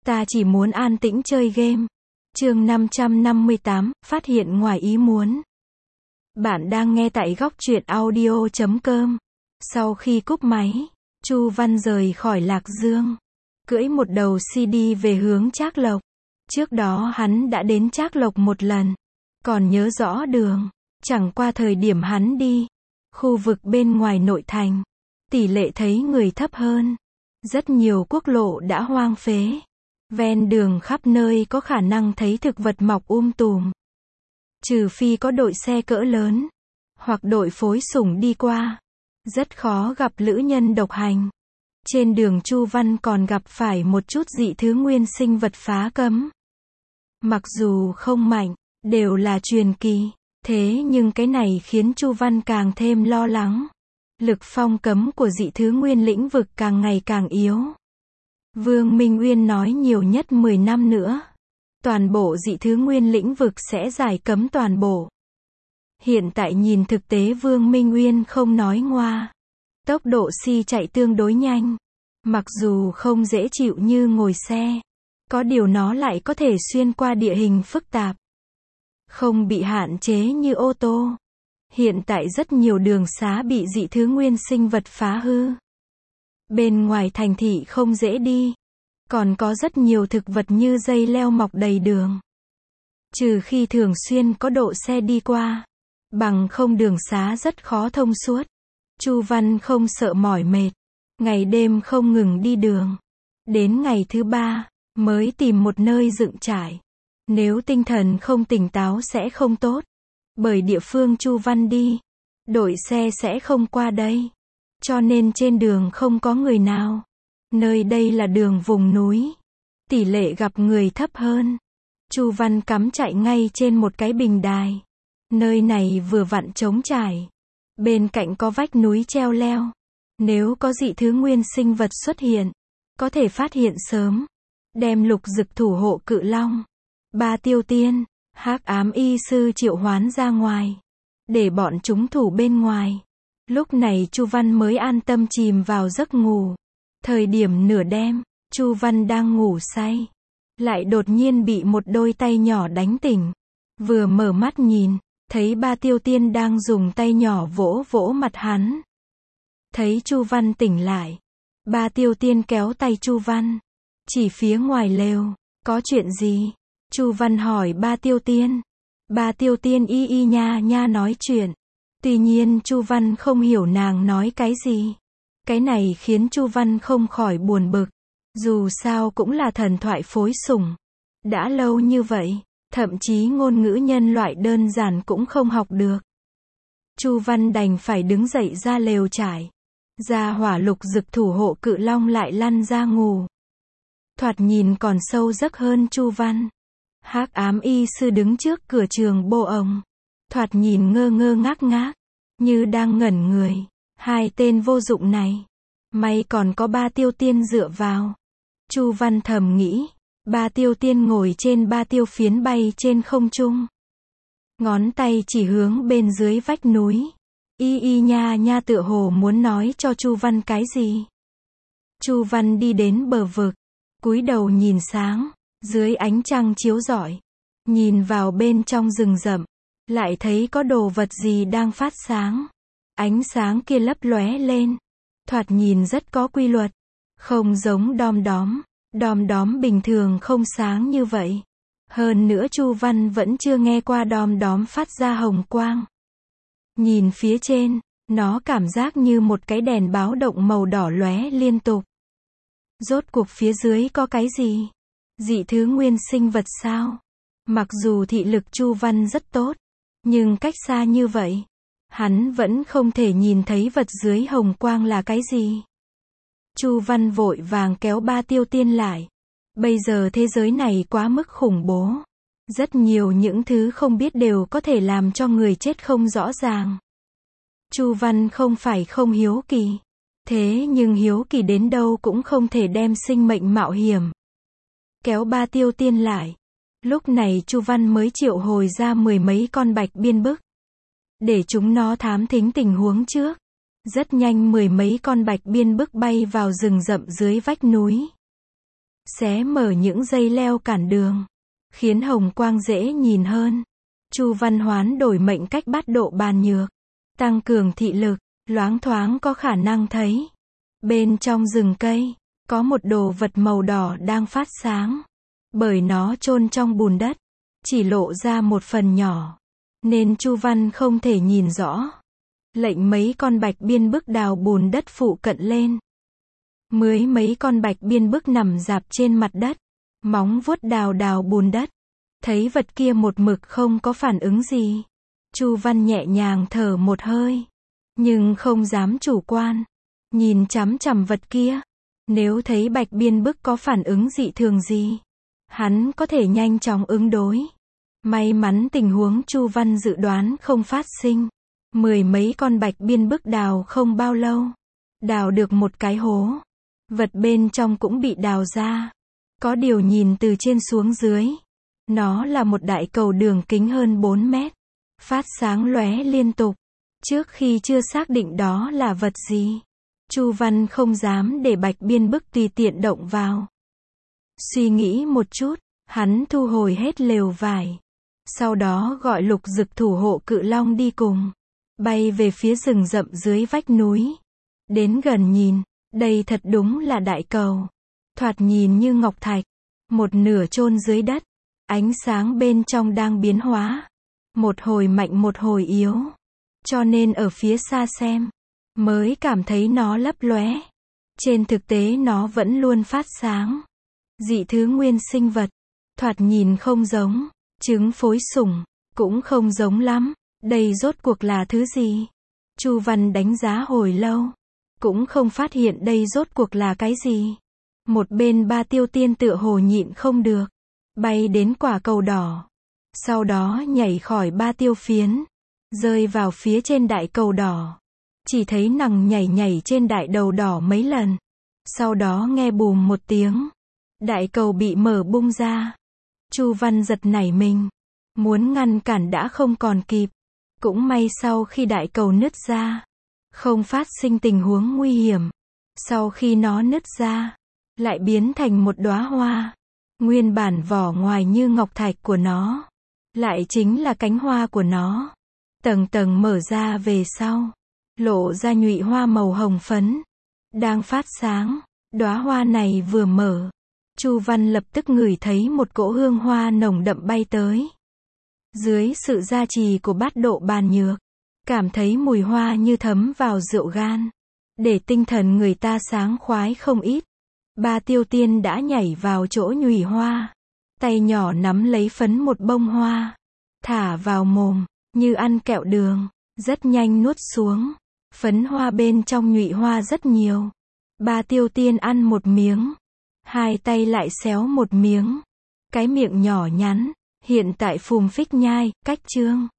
Ta chỉ muốn an tĩnh chơi game. Chương 558, phát hiện ngoài ý muốn. Bạn đang nghe tại góc truyện audio.com. Sau khi cúp máy, Chu Văn rời khỏi Lạc Dương, cưỡi một đầu CD về hướng Trác Lộc. Trước đó hắn đã đến Trác Lộc một lần, còn nhớ rõ đường. Chẳng qua thời điểm hắn đi, khu vực bên ngoài nội thành, tỷ lệ thấy người thấp hơn. Rất nhiều quốc lộ đã hoang phế. Ven đường khắp nơi có khả năng thấy thực vật mọc tùm. Trừ phi có đội xe cỡ lớn, hoặc đội phối sủng đi qua. Rất khó gặp lữ nhân độc hành. Trên đường Chu Văn còn gặp phải một chút dị thứ nguyên sinh vật phá cấm. Mặc dù không mạnh, đều là truyền kỳ. Thế nhưng cái này khiến Chu Văn càng thêm lo lắng. Lực phong cấm của dị thứ nguyên lĩnh vực càng ngày càng yếu. Vương Minh Uyên nói nhiều nhất 10 năm nữa, toàn bộ dị thứ nguyên lĩnh vực sẽ giải cấm toàn bộ. Hiện tại nhìn thực tế Vương Minh Uyên không nói ngoa. Tốc độ chạy tương đối nhanh. Mặc dù không dễ chịu như ngồi xe, có điều nó lại có thể xuyên qua địa hình phức tạp. Không bị hạn chế như ô tô. Hiện tại rất nhiều đường xá bị dị thứ nguyên sinh vật phá hư. Bên ngoài thành thị không dễ đi. Còn có rất nhiều thực vật như dây leo mọc đầy đường. Trừ khi thường xuyên có độ xe đi qua. Bằng không đường xá rất khó thông suốt. Chu Văn không sợ mỏi mệt. Ngày đêm không ngừng đi đường. Đến ngày thứ 3, mới tìm một nơi dựng trại. Nếu tinh thần không tỉnh táo sẽ không tốt. Bởi địa phương Chu Văn đi, đội xe sẽ không qua đây. Cho nên trên đường không có người nào. Nơi đây là đường vùng núi. Tỷ lệ gặp người thấp hơn. Chu Văn cắm chạy ngay trên một cái bình đài. Nơi này vừa vặn trống trải. Bên cạnh có vách núi treo leo. Nếu có dị thứ nguyên sinh vật xuất hiện, có thể phát hiện sớm. Đem Lục Dực thủ hộ Cự Long, Ba Tiêu Tiên, Hắc Ám Y Sư triệu hoán ra ngoài. Để bọn chúng thủ bên ngoài. Lúc này Chu Văn mới an tâm chìm vào giấc ngủ. Thời điểm nửa đêm, Chu Văn đang ngủ say. Lại đột nhiên bị một đôi tay nhỏ đánh tỉnh. Vừa mở mắt nhìn, thấy Ba Tiêu Tiên đang dùng tay nhỏ vỗ vỗ mặt hắn. Thấy Chu Văn tỉnh lại, Ba Tiêu Tiên kéo tay Chu Văn, chỉ phía ngoài lều. Có chuyện gì? Chu Văn hỏi Ba Tiêu Tiên. Ba Tiêu Tiên y nha nha nói chuyện. Tuy nhiên Chu Văn không hiểu nàng nói cái gì. Cái này khiến Chu Văn không khỏi buồn bực. Dù sao cũng là thần thoại phối sủng. Đã lâu như vậy, thậm chí ngôn ngữ nhân loại đơn giản cũng không học được. Chu Văn đành phải đứng dậy ra lều trải. Gia hỏa Lục Dực thủ hộ Cự Long lại lăn ra ngủ. Thoạt nhìn còn sâu giấc hơn Chu Văn. Hắc Ám Y Sư đứng trước cửa trường bộ ồng. Thoạt nhìn ngơ ngơ ngác ngác, như đang ngẩn người. Hai tên vô dụng này. May còn có Ba Tiêu Tiên dựa vào. Chu Văn thầm nghĩ. Ba Tiêu Tiên ngồi trên ba tiêu phiến bay trên không trung. Ngón tay chỉ hướng bên dưới vách núi. Y nha nha tựa hồ muốn nói cho Chu Văn cái gì. Chu Văn đi đến bờ vực. Cúi đầu nhìn sáng. Dưới ánh trăng chiếu rọi. Nhìn vào bên trong rừng rậm. Lại thấy có đồ vật gì đang phát sáng. Ánh sáng kia lấp lóe lên. Thoạt nhìn rất có quy luật. Không giống đom đóm. Đom đóm bình thường không sáng như vậy. Hơn nữa Chu Văn vẫn chưa nghe qua đom đóm phát ra hồng quang. Nhìn phía trên, nó cảm giác như một cái đèn báo động màu đỏ lóe liên tục. Rốt cuộc phía dưới có cái gì? Dị thứ nguyên sinh vật sao? Mặc dù thị lực Chu Văn rất tốt, nhưng cách xa như vậy, hắn vẫn không thể nhìn thấy vật dưới hồng quang là cái gì. Chu Văn vội vàng kéo Ba Tiêu Tiên lại. Bây giờ thế giới này quá mức khủng bố. Rất nhiều những thứ không biết đều có thể làm cho người chết không rõ ràng. Chu Văn không phải không hiếu kỳ. Thế nhưng hiếu kỳ đến đâu cũng không thể đem sinh mệnh mạo hiểm. Kéo Ba Tiêu Tiên lại. Lúc này Chu Văn mới triệu hồi ra 10 mấy con bạch biên bức. Để chúng nó thám thính tình huống trước. Rất nhanh 10 mấy con bạch biên bức bay vào rừng rậm dưới vách núi. xé mở những dây leo cản đường, khiến hồng quang dễ nhìn hơn. Chu Văn hoán đổi mệnh cách bát độ bàn nhược, tăng cường thị lực, loáng thoáng có khả năng thấy. Bên trong rừng cây, có một đồ vật màu đỏ đang phát sáng. Bởi nó chôn trong bùn đất, chỉ lộ ra một phần nhỏ, nên Chu Văn không thể nhìn rõ. Lệnh mấy con bạch biên bức đào bùn đất phụ cận lên. Mấy con bạch biên bức nằm rạp trên mặt đất, móng vuốt đào bùn đất. Thấy vật kia một mực không có phản ứng gì. Chu Văn nhẹ nhàng thở một hơi, nhưng không dám chủ quan. Nhìn chằm chằm vật kia. Nếu thấy bạch biên bức có phản ứng dị thường gì, hắn có thể nhanh chóng ứng đối. May mắn tình huống Chu Văn dự đoán không phát sinh. Mấy con bạch biên bức đào không bao lâu, đào được một cái hố. Vật bên trong cũng bị đào ra. Có điều nhìn từ trên xuống dưới, nó là một đại cầu đường kính hơn 4 mét, phát sáng lóe liên tục. Trước khi chưa xác định đó là vật gì, Chu Văn không dám để bạch biên bức tùy tiện động vào. Suy nghĩ một chút, hắn thu hồi hết lều vải. Sau đó gọi Lục Dực thủ hộ cự long đi cùng. Bay về phía rừng rậm dưới vách núi. Đến gần nhìn, đây thật đúng là đại cầu. Thoạt nhìn như ngọc thạch, một nửa chôn dưới đất. Ánh sáng bên trong đang biến hóa. Một hồi mạnh một hồi yếu. Cho nên ở phía xa xem, mới cảm thấy nó lấp lóe. Trên thực tế nó vẫn luôn phát sáng. Dị thứ nguyên sinh vật, thoạt nhìn không giống. Trứng phối sủng, cũng không giống lắm. Đây rốt cuộc là thứ gì? Chu Văn đánh giá hồi lâu, cũng không phát hiện đây rốt cuộc là cái gì. Một bên Ba Tiêu Tiên tựa hồ nhịn không được, bay đến quả cầu đỏ. Sau đó nhảy khỏi Ba Tiêu Phiến, rơi vào phía trên đại cầu đỏ. Chỉ thấy nàng nhảy trên đại đầu đỏ mấy lần. Sau đó nghe bùm một tiếng, đại cầu bị mở bung ra. Chu Văn giật nảy mình, muốn ngăn cản đã không còn kịp. Cũng may sau khi đại cầu nứt ra, không phát sinh tình huống nguy hiểm. Sau khi nó nứt ra, lại biến thành một đóa hoa. Nguyên bản vỏ ngoài như ngọc thạch của nó, lại chính là cánh hoa của nó. Tầng tầng mở ra về sau, lộ ra nhụy hoa màu hồng phấn, đang phát sáng. Đóa hoa này vừa mở, Chu Văn lập tức ngửi thấy một cỗ hương hoa nồng đậm bay tới. Dưới sự gia trì của bát độ bàn nhược, cảm thấy mùi hoa như thấm vào rượu gan, để tinh thần người ta sáng khoái không ít. Ba Tiêu Tiên đã nhảy vào chỗ nhụy hoa, tay nhỏ nắm lấy phấn một bông hoa, thả vào mồm, như ăn kẹo đường, rất nhanh nuốt xuống. Phấn hoa bên trong nhụy hoa rất nhiều. Ba Tiêu Tiên ăn một miếng, hai tay lại xéo một miếng. Cái miệng nhỏ nhắn, hiện tại phùng phích nhai, cách chương.